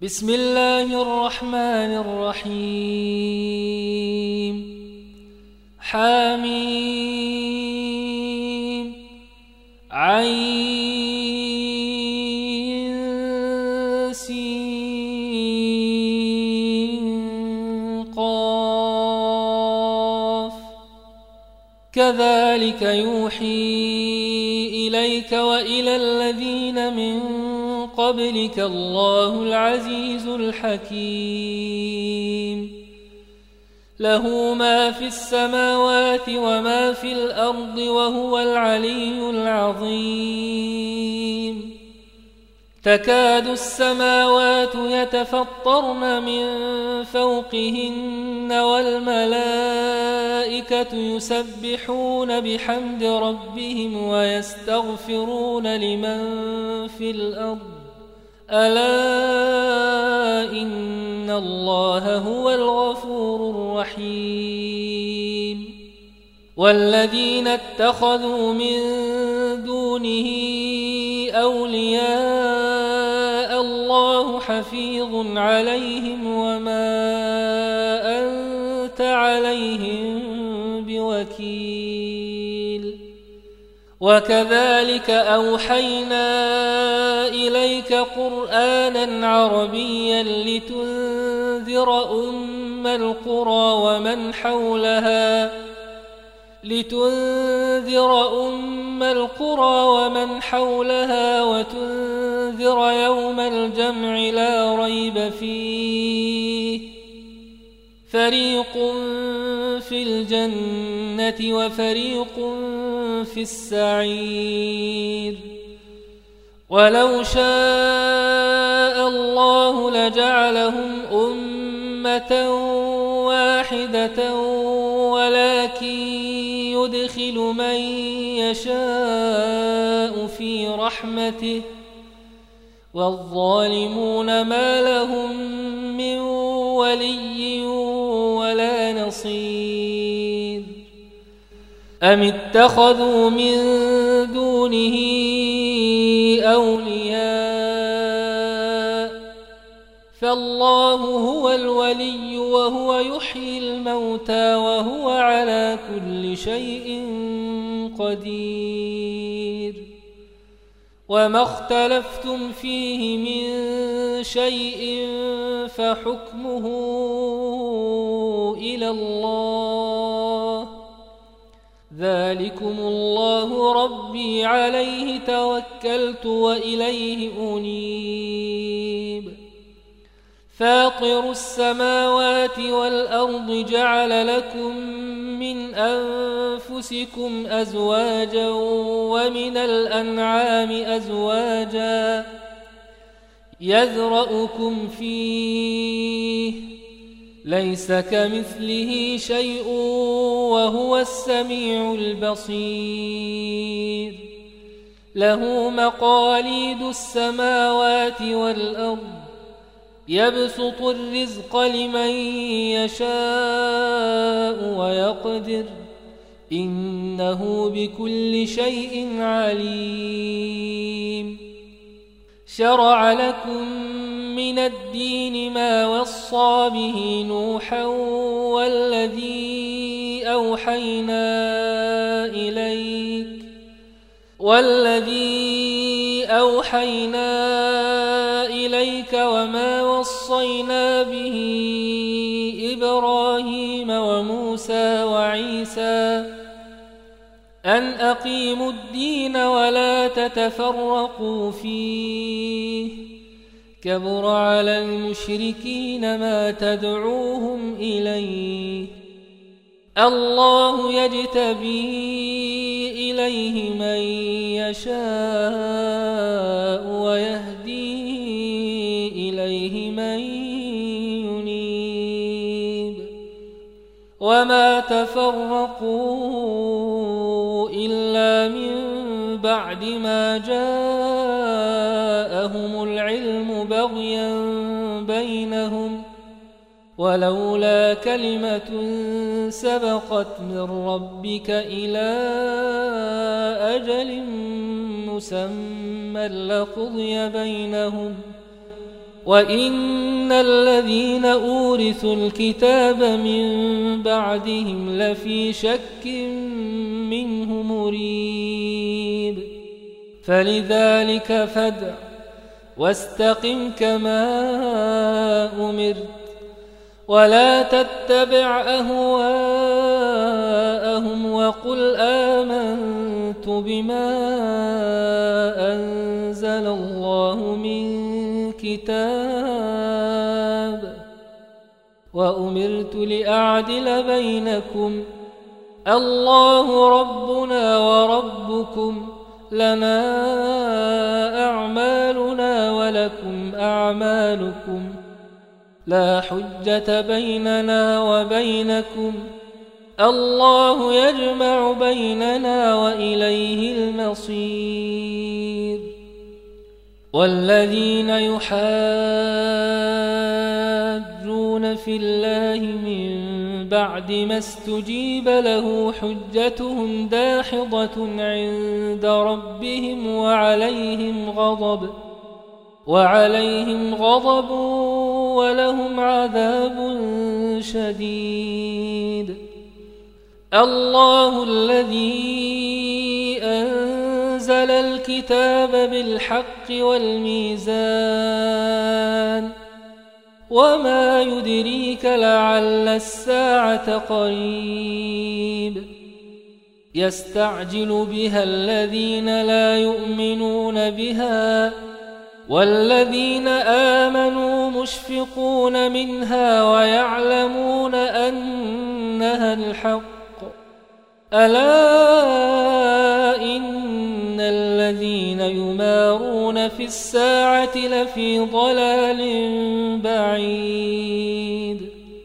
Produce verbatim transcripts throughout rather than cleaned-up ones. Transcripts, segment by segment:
بسم الله الرحمن الرحيم. حميم عين سين قاف كذلك يوحي إليك وإلى الذين من قبلك الله العزيز الحكيم. له ما في السماوات وما في الأرض وهو العلي العظيم. تكاد السماوات يتفطرن من فوقهن والملائكة يسبحون بحمد ربهم ويستغفرون لمن في الأرض ألا إن الله هو الغفور الرحيم. والذين اتخذوا من دونه أولياء الله حفيظ عليهم وما أنت عليهم بوكيل. وكذلك أوحينا إليك قرآنا عربيا لتنذر أم القرى ومن حولها لتنذر أم القرى ومن حولها وتنذر يوم الجمع لا ريب فيه فريق في الجنة وفريق في السعير. ولو شاء الله لجعلهم أمة واحدة ولكن يدخل من يشاء في رحمته والظالمون ما لهم من ولي ولا نصير. أم اتخذوا من دونه أولياء فالله هو الولي وهو يحيي الموتى وهو على كل شيء قدير. وما اختلفتم فيه من شيء فحكمه إلى الله ذلكم الله ربي عليه توكلت وإليه أنيب. فاطر السماوات والأرض جعل لكم من أنفسكم أزواجا ومن الأنعام أزواجا يذرأكم فيه ليس كمثله شيء وهو السميع البصير. له مقاليد السماوات والأرض يبسط الرزق لمن يشاء ويقدر إنه بكل شيء عليم. شرع لكم من الدين ما وصى به نوحا والذي أوحينا إليك والذي أوحينا إليك وما وصينا به إبراهيم وموسى وعيسى أن أقيموا الدين ولا تتفرقوا فيه كبر على المشركين ما تدعوهم إليه. الله يجتبي إليه من يشاء ويهدي إليه من ينيب. وما تفرقوا إلا من بعد ما جاءهم العلم بغيا بينهم ولولا كلمة سبقت من ربك إلى أجل مسمى لقضي بينهم وإن الذين أورثوا الكتاب من بعدهم لفي شك منه مريب فلذلك فادع واستقم كما أمرت ولا تتبع أهواءهم وقل آمنت بما أنزل الله من كتاب وأمرت لأعدل بينكم الله ربنا وربكم لنا أعمالنا ولكم أعمالكم لا حجة بيننا وبينكم الله يجمع بيننا وإليه المصير والذين يحاجون في الله من بعد ما استجيب له حجتهم داحضة عند ربهم وعليهم غضب وعليهم غضب ولهم عذاب شديد الله الذي أنزل الكتاب بالحق والميزان وما يدريك لعل الساعة قريب يستعجل بها الذين لا يؤمنون بها والذين آمنوا مشفقون منها ويعلمون أنها الحق ألا إن الذين يمارون في الساعة لفي ضلال بعيد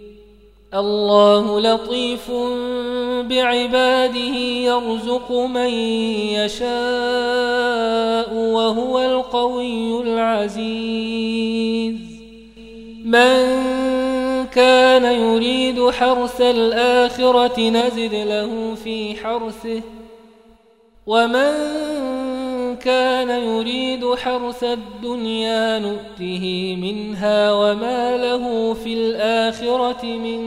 الله لطيف بعباده يرزق من يشاء وهو القوي العزيز من كان يريد حرث الآخرة نزد له في حرثه ومن كان يريد حرث الدنيا نؤته منها وما له في الآخرة من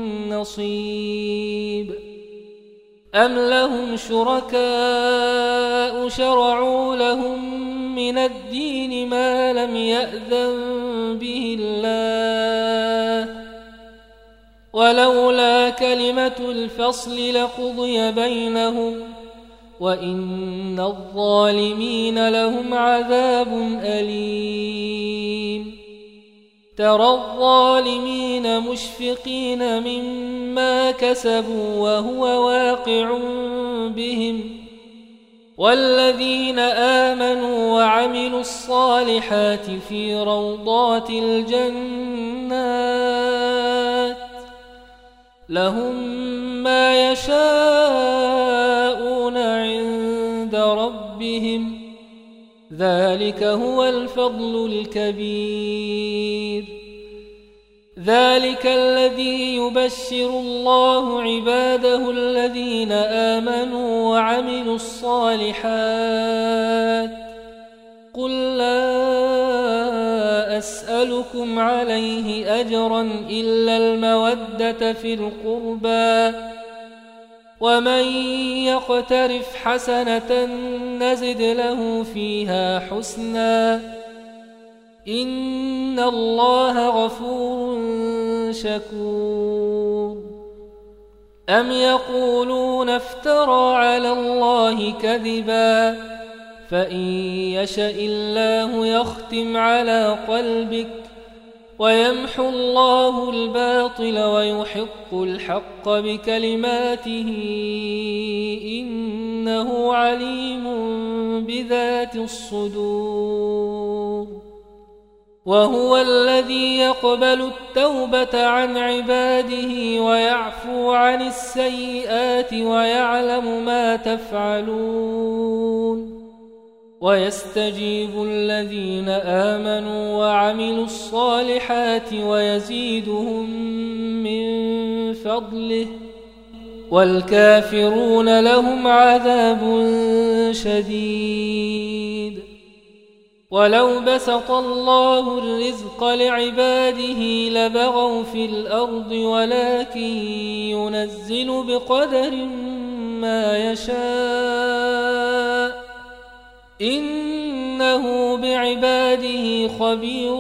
نصيب أم لهم شركاء شرعوا لهم من الدين ما لم يأذن به الله ولولا كلمة الفصل لقضي بينهم وإن الظالمين لهم عذاب أليم ترى الظالمين مشفقين مما كسبوا وهو واقع بهم والذين آمنوا وعملوا الصالحات في روضات الجنات لهم ما يشاءون عند ربهم ذلك هو الفضل الكبير ذلك الذي يبشر الله عباده الذين آمنوا وعملوا الصالحات قل لا أسألكم عليه أجرا إلا المودة في القربى ومن يقترف حسنة نزد له فيها حسنا إن الله غفور شكور أم يقولون افترى على الله كذبا فإن يشأ الله يختم على قلبك ويمحو الله الباطل ويحق الحق بكلماته إنه عليم بذات الصدور وهو الذي يقبل التوبة عن عباده ويعفو عن السيئات ويعلم ما تفعلون ويستجيب الذين آمنوا وعملوا الصالحات ويزيدهم من فضله والكافرون لهم عذاب شديد ولو بسط الله الرزق لعباده لبغوا في الأرض ولكن ينزل بقدر ما يشاء إنه بعباده خبير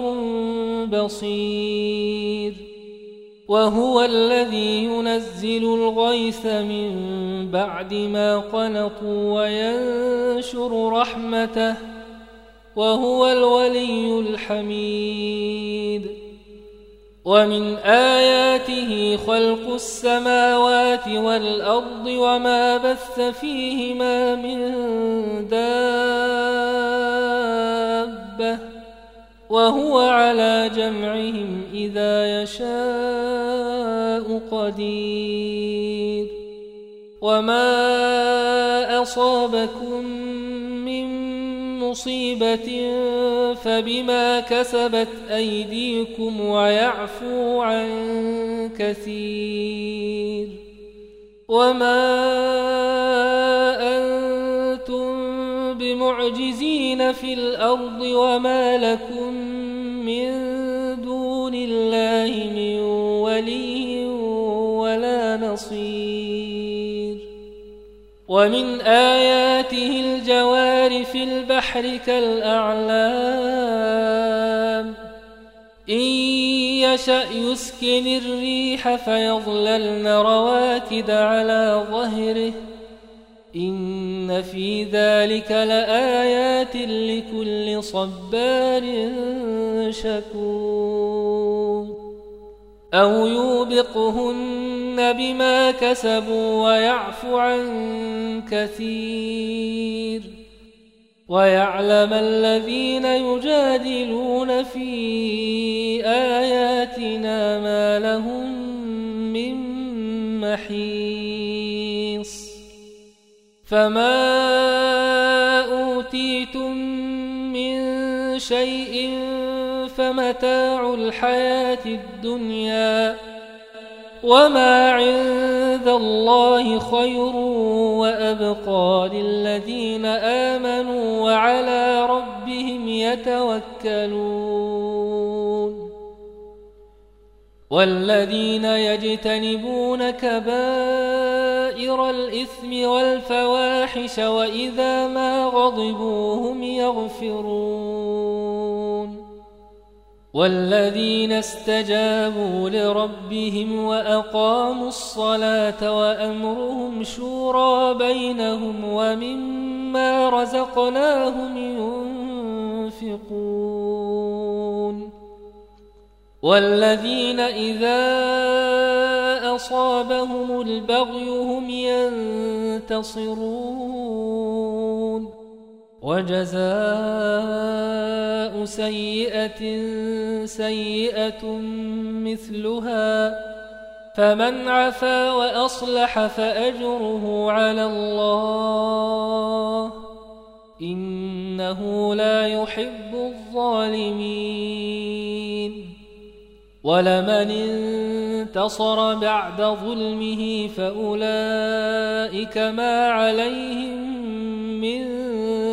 بصير وهو الذي ينزل الغيث من بعد ما قنطوا وينشر رحمته وهو الولي الحميد ومن آياته خلق السماوات والأرض وما بث فيهما من دابة وهو على جمعهم إذا يشاء قدير وما أصابكم من مصيبة فبما كسبت أيديكم ويعفو عن كثير وما أنتم بمعجزين في الأرض وما لكم من دون الله من ولي ولا نصير ومن آياته الجوار في البحر كالأعلام إن يشأ يسكن الريح فيظللن رواكد على ظهره إن في ذلك لآيات لكل صبار شكور أو يوبقهن بما كسبوا ويعفو عن كثير ويعلم الذين يجادلون في آياتنا ما لهم من محيص فما أوتيتم من شيء فمتاع الحياة الدنيا وما عند الله خير وأبقى للذين آمنوا وعلى ربهم يتوكلون والذين يجتنبون كبائر الإثم والفواحش وإذا ما غضبوا هم يغفرون والذين استجابوا لربهم وأقاموا الصلاة وأمرهم شورى بينهم ومما رزقناهم ينفقون والذين إذا أصابهم البغي هم ينتصرون وجزاء سيئة سيئة مثلها فمن عفا وأصلح فأجره على الله إنه لا يحب الظالمين ولمن انتصر بعد ظلمه فأولئك ما عليهم من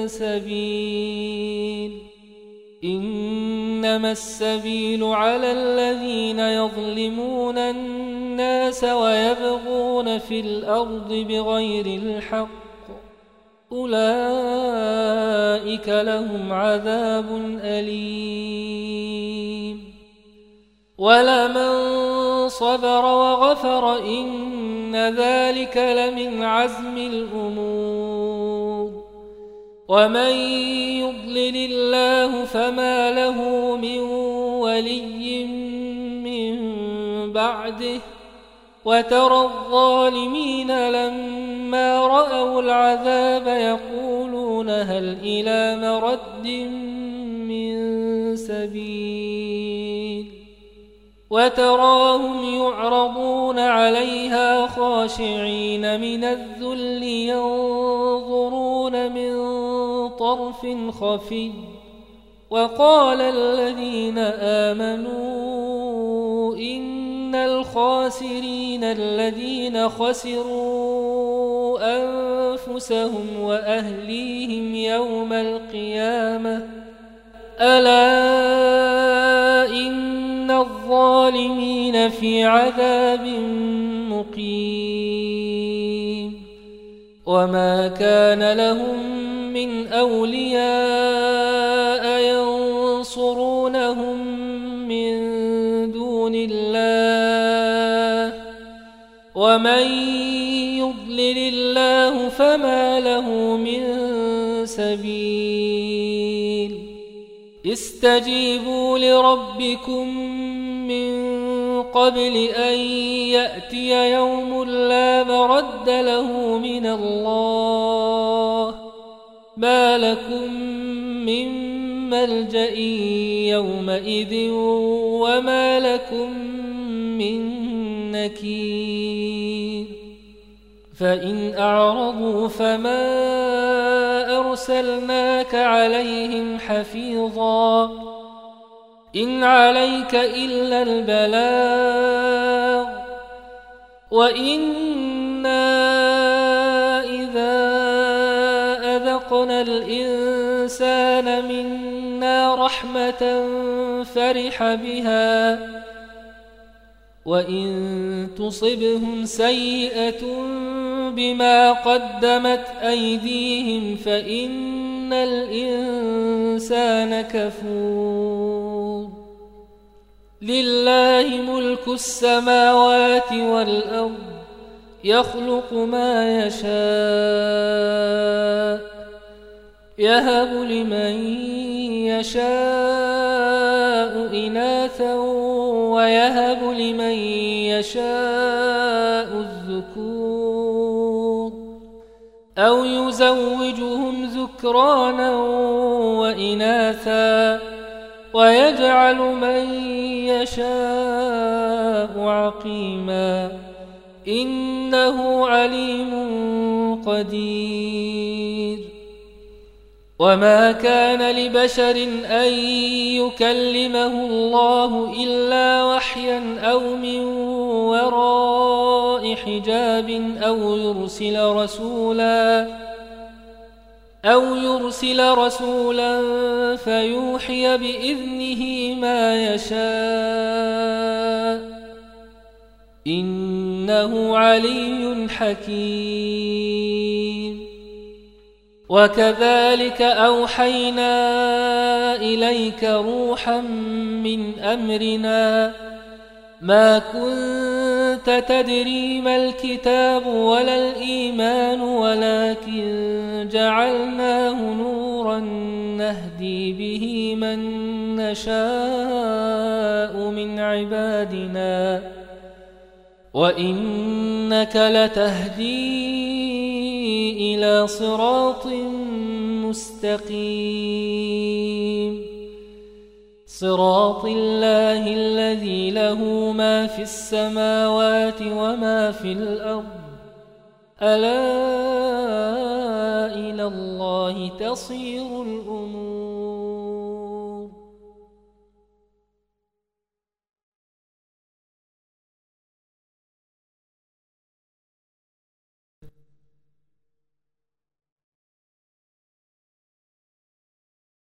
سبيل إنما السبيل على الذين يظلمون الناس ويبغون في الأرض بغير الحق أولئك لهم عذاب أليم ولمن صبر وغفر إن ذلك لمن عزم الأمور ومن يضلل الله فما له من ولي من بعده وترى الظالمين لما رأوا العذاب يقولون هل إلى مرد من سبيل وتراهم يعرضون عليها خاشعين من الذل ينظرون من طرف خفي وقال الذين آمنوا إن الخاسرين الذين خسروا أنفسهم وأهليهم يوم القيامة ألا إن الظالمين في عذاب مقيم وما كان لهم من أولياء ينصرونهم من دون الله ومن يضلل الله فما له من سبيل استجيبوا لربكم من قبل أن يأتي يوم لا مرد له من الله ما لكم من ملجأ يومئذ وما لكم من نكير فإن أعرضوا فما أرسلناك عليهم حفيظا إن عليك إلا البلاغ وإنا إذا أذقنا الإنسان منا رحمة فرح بها وإن تصبهم سيئة بما قدمت أيديهم فإن الإنسان كفور لله ملك السماوات والأرض يخلق ما يشاء يهب لمن يشاء إناثا ويهب لمن يشاء الذكور أو يزوجهم ذكرانا وإناثا ويجعل من يشاء عقيما إنه عليم قدير وما كان لبشر أن يكلمه الله إلا وحيا أو من وراء حجاب أو يرسل رسولا أو يرسل رسولا فيوحي بإذنه ما يشاء إنه علي حكيم وكذلك أوحينا إليك روحا من أمرنا ما كنت تدري ما الكتاب ولا الإيمان ولكن جعلناه نورا نهدي به من نشاء من عبادنا وإنك لتهدي إلى صراط مستقيم صراط الله الذي له ما في السماوات وما في الأرض ألا إلى الله تصير الأمور